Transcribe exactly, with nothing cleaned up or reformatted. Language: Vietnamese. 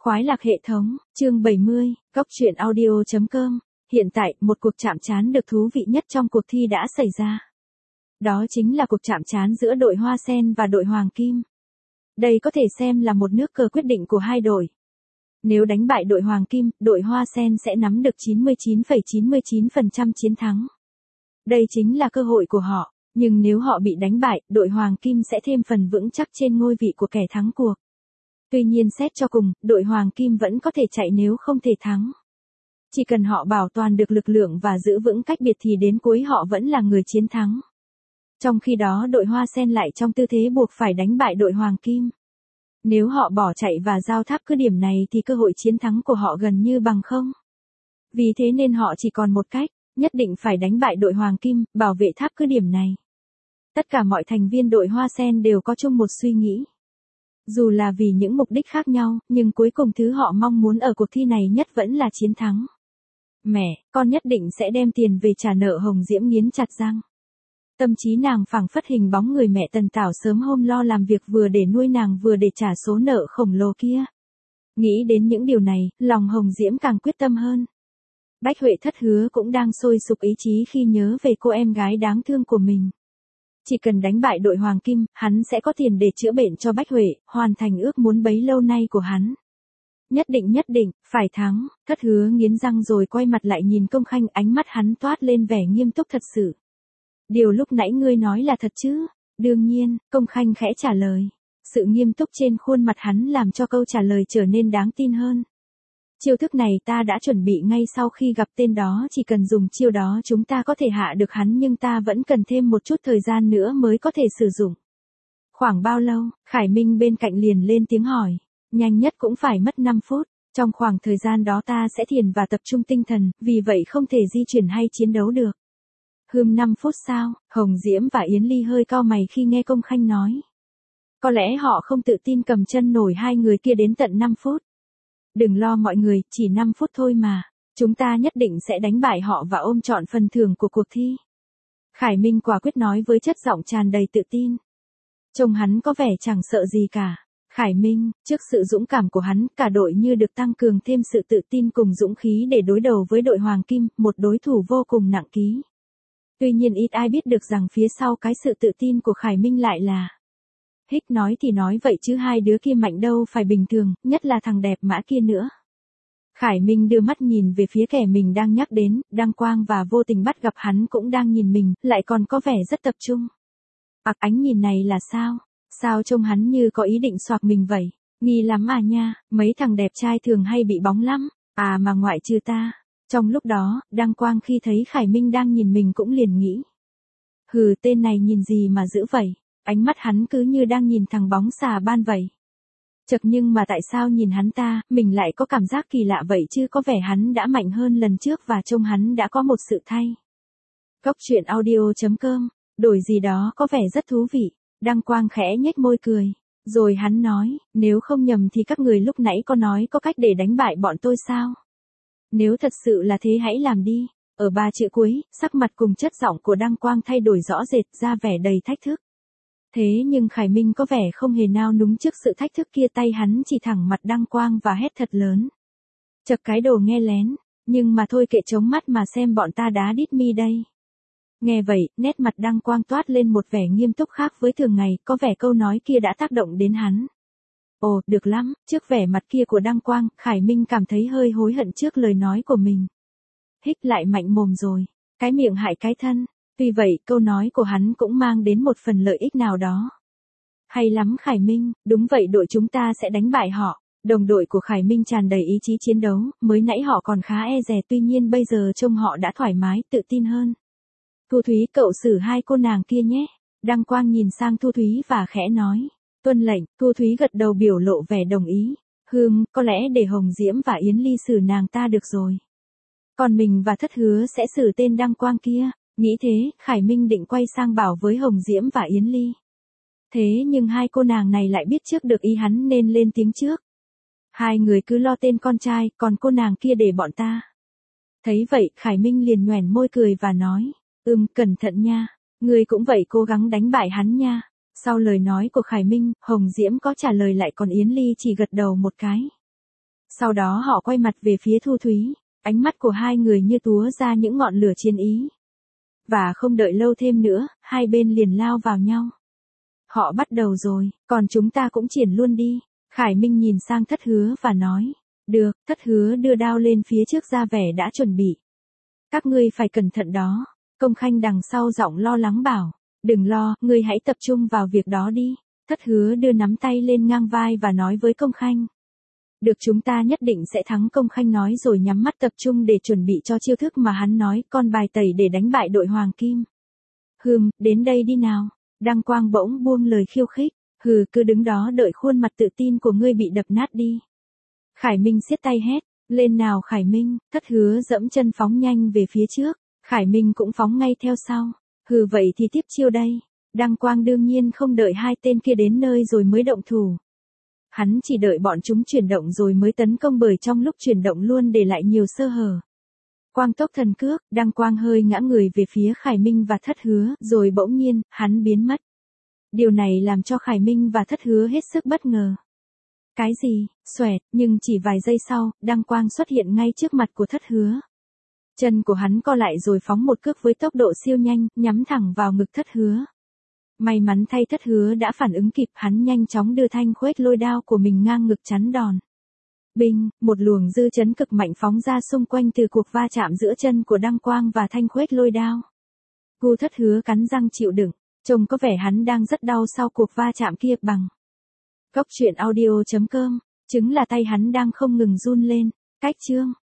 Khoái lạc hệ thống, chương bảy mươi, góc truyện audio chấm com. Hiện tại, một cuộc chạm trán được thú vị nhất trong cuộc thi đã xảy ra. Đó chính là cuộc chạm trán giữa đội Hoa Sen và đội Hoàng Kim. Đây có thể xem là một nước cờ quyết định của hai đội. Nếu đánh bại đội Hoàng Kim, đội Hoa Sen sẽ nắm được chín mươi chín phẩy chín mươi chín phần trăm chiến thắng. Đây chính là cơ hội của họ, nhưng nếu họ bị đánh bại, đội Hoàng Kim sẽ thêm phần vững chắc trên ngôi vị của kẻ thắng cuộc. Tuy nhiên xét cho cùng, đội Hoàng Kim vẫn có thể chạy nếu không thể thắng. Chỉ cần họ bảo toàn được lực lượng và giữ vững cách biệt thì đến cuối họ vẫn là người chiến thắng. Trong khi đó đội Hoa Sen lại trong tư thế buộc phải đánh bại đội Hoàng Kim. Nếu họ bỏ chạy và giao tháp cứ điểm này thì cơ hội chiến thắng của họ gần như bằng không. Vì thế nên họ chỉ còn một cách, nhất định phải đánh bại đội Hoàng Kim, bảo vệ tháp cứ điểm này. Tất cả mọi thành viên đội Hoa Sen đều có chung một suy nghĩ. Dù là vì những mục đích khác nhau, nhưng cuối cùng thứ họ mong muốn ở cuộc thi này nhất vẫn là chiến thắng. Mẹ, con nhất định sẽ đem tiền về trả nợ Hồng Diễm nghiến chặt răng. Tâm trí nàng phảng phất hình bóng người mẹ Tần Tảo sớm hôm lo làm việc vừa để nuôi nàng vừa để trả số nợ khổng lồ kia. Nghĩ đến những điều này, lòng Hồng Diễm càng quyết tâm hơn. Bách Huệ Thất Hứa cũng đang sôi sục ý chí khi nhớ về cô em gái đáng thương của mình. Chỉ cần đánh bại đội Hoàng Kim, hắn sẽ có tiền để chữa bệnh cho Bách Huệ, hoàn thành ước muốn bấy lâu nay của hắn. Nhất định nhất định, phải thắng, Thất Hứa nghiến răng rồi quay mặt lại nhìn Công Khanh, ánh mắt hắn toát lên vẻ nghiêm túc thật sự. Điều lúc nãy ngươi nói là thật chứ? Đương nhiên, Công Khanh khẽ trả lời. Sự nghiêm túc trên khuôn mặt hắn làm cho câu trả lời trở nên đáng tin hơn. Chiêu thức này ta đã chuẩn bị ngay sau khi gặp tên đó, chỉ cần dùng chiêu đó chúng ta có thể hạ được hắn, nhưng ta vẫn cần thêm một chút thời gian nữa mới có thể sử dụng. Khoảng bao lâu? Khải Minh bên cạnh liền lên tiếng hỏi. Nhanh nhất cũng phải mất năm phút. Trong khoảng thời gian đó ta sẽ thiền và tập trung tinh thần, vì vậy không thể di chuyển hay chiến đấu được. Hừm năm phút sao? Hồng Diễm và Yến Ly hơi cau mày khi nghe Công Khanh nói. Có lẽ họ không tự tin cầm chân nổi hai người kia đến tận năm phút. Đừng lo mọi người, chỉ năm phút thôi mà. Chúng ta nhất định sẽ đánh bại họ và ôm trọn phần thưởng của cuộc thi. Khải Minh quả quyết nói với chất giọng tràn đầy tự tin. Trông hắn có vẻ chẳng sợ gì cả. Khải Minh, trước sự dũng cảm của hắn, cả đội như được tăng cường thêm sự tự tin cùng dũng khí để đối đầu với đội Hoàng Kim, một đối thủ vô cùng nặng ký. Tuy nhiên ít ai biết được rằng phía sau cái sự tự tin của Khải Minh lại là... Hích nói thì nói vậy chứ hai đứa kia mạnh đâu phải bình thường, nhất là thằng đẹp mã kia nữa. Khải Minh đưa mắt nhìn về phía kẻ mình đang nhắc đến, Đăng Quang và vô tình bắt gặp hắn cũng đang nhìn mình, lại còn có vẻ rất tập trung. Ặc ánh nhìn này là sao? Sao trông hắn như có ý định xoạc mình vậy? Nghi lắm à nha, mấy thằng đẹp trai thường hay bị bóng lắm, à mà ngoại trừ ta. Trong lúc đó, Đăng Quang khi thấy Khải Minh đang nhìn mình cũng liền nghĩ. Hừ, tên này nhìn gì mà dữ vậy? Ánh mắt hắn cứ như đang nhìn thằng bóng xà ban vậy. Chật nhưng mà tại sao nhìn hắn ta, mình lại có cảm giác kỳ lạ vậy chứ, có vẻ hắn đã mạnh hơn lần trước và trông hắn đã có một sự thay. Góc truyện audio chấm com, đổi gì đó có vẻ rất thú vị. Đăng Quang khẽ nhếch môi cười. Rồi hắn nói, nếu không nhầm thì các người lúc nãy có nói có cách để đánh bại bọn tôi sao? Nếu thật sự là thế hãy làm đi. Ở ba chữ cuối, sắc mặt cùng chất giọng của Đăng Quang thay đổi rõ rệt ra vẻ đầy thách thức. Thế nhưng Khải Minh có vẻ không hề nao núng trước sự thách thức kia, tay hắn chỉ thẳng mặt Đăng Quang và hét thật lớn. Chật cái đồ nghe lén, nhưng mà thôi kệ, chống mắt mà xem bọn ta đá đít mi đây. Nghe vậy, nét mặt Đăng Quang toát lên một vẻ nghiêm túc khác với thường ngày, có vẻ câu nói kia đã tác động đến hắn. Ồ, được lắm, trước vẻ mặt kia của Đăng Quang, Khải Minh cảm thấy hơi hối hận trước lời nói của mình. Hích lại mạnh mồm rồi, cái miệng hại cái thân. Tuy vậy, câu nói của hắn cũng mang đến một phần lợi ích nào đó. Hay lắm Khải Minh, đúng vậy, đội chúng ta sẽ đánh bại họ. Đồng đội của Khải Minh tràn đầy ý chí chiến đấu, mới nãy họ còn khá e dè, tuy nhiên bây giờ trông họ đã thoải mái, tự tin hơn. Thu Thúy, cậu xử hai cô nàng kia nhé. Đăng Quang nhìn sang Thu Thúy và khẽ nói. Tuân lệnh. Thu Thúy gật đầu biểu lộ vẻ đồng ý. Hừm, có lẽ để Hồng Diễm và Yến Ly xử nàng ta được rồi. Còn mình và Thất Hứa sẽ xử tên Đăng Quang kia. Nghĩ thế, Khải Minh định quay sang bảo với Hồng Diễm và Yến Ly. Thế nhưng hai cô nàng này lại biết trước được ý hắn nên lên tiếng trước. Hai người cứ lo tên con trai, còn cô nàng kia để bọn ta. Thấy vậy, Khải Minh liền nhoẻn môi cười và nói. Ừm, cẩn thận nha. Người cũng vậy, cố gắng đánh bại hắn nha. Sau lời nói của Khải Minh, Hồng Diễm có trả lời lại, còn Yến Ly chỉ gật đầu một cái. Sau đó họ quay mặt về phía Thu Thúy, ánh mắt của hai người như túa ra những ngọn lửa chiến ý. Và không đợi lâu thêm nữa, hai bên liền lao vào nhau. Họ bắt đầu rồi, còn chúng ta cũng triển luôn đi. Khải Minh nhìn sang Thất Hứa và nói. Được, Thất Hứa đưa đao lên phía trước ra vẻ đã chuẩn bị. Các ngươi phải cẩn thận đó. Công Khanh đằng sau giọng lo lắng bảo. Đừng lo, ngươi hãy tập trung vào việc đó đi. Thất Hứa đưa nắm tay lên ngang vai và nói với Công Khanh. Được, chúng ta nhất định sẽ thắng. Công Khanh nói rồi nhắm mắt tập trung để chuẩn bị cho chiêu thức mà hắn nói, con bài tẩy để đánh bại đội Hoàng Kim. Hừm, đến đây đi nào. Đăng Quang bỗng buông lời khiêu khích. Hừ, cứ đứng đó đợi khuôn mặt tự tin của ngươi bị đập nát đi. Khải Minh siết tay hét. Lên nào Khải Minh. Thất Hứa dẫm chân phóng nhanh về phía trước. Khải Minh cũng phóng ngay theo sau. Hừ, vậy thì tiếp chiêu đây. Đăng Quang đương nhiên không đợi hai tên kia đến nơi rồi mới động thủ. Hắn chỉ đợi bọn chúng chuyển động rồi mới tấn công, bởi trong lúc chuyển động luôn để lại nhiều sơ hở. Quang tốc thần cước, Đăng Quang hơi ngã người về phía Khải Minh và Thất Hứa, rồi bỗng nhiên, hắn biến mất. Điều này làm cho Khải Minh và Thất Hứa hết sức bất ngờ. Cái gì? Xoẹt, nhưng chỉ vài giây sau, Đăng Quang xuất hiện ngay trước mặt của Thất Hứa. Chân của hắn co lại rồi phóng một cước với tốc độ siêu nhanh, nhắm thẳng vào ngực Thất Hứa. May mắn thay, Thất Hứa đã phản ứng kịp, hắn nhanh chóng đưa thanh khuếch lôi đao của mình ngang ngực chắn đòn. Binh, một luồng dư chấn cực mạnh phóng ra xung quanh từ cuộc va chạm giữa chân của Đăng Quang và thanh khuếch lôi đao. Gu Thất Hứa cắn răng chịu đựng, trông có vẻ hắn đang rất đau sau cuộc va chạm kia. Bằng Góc truyện audio chấm com, chứng là tay hắn đang không ngừng run lên. Cách chương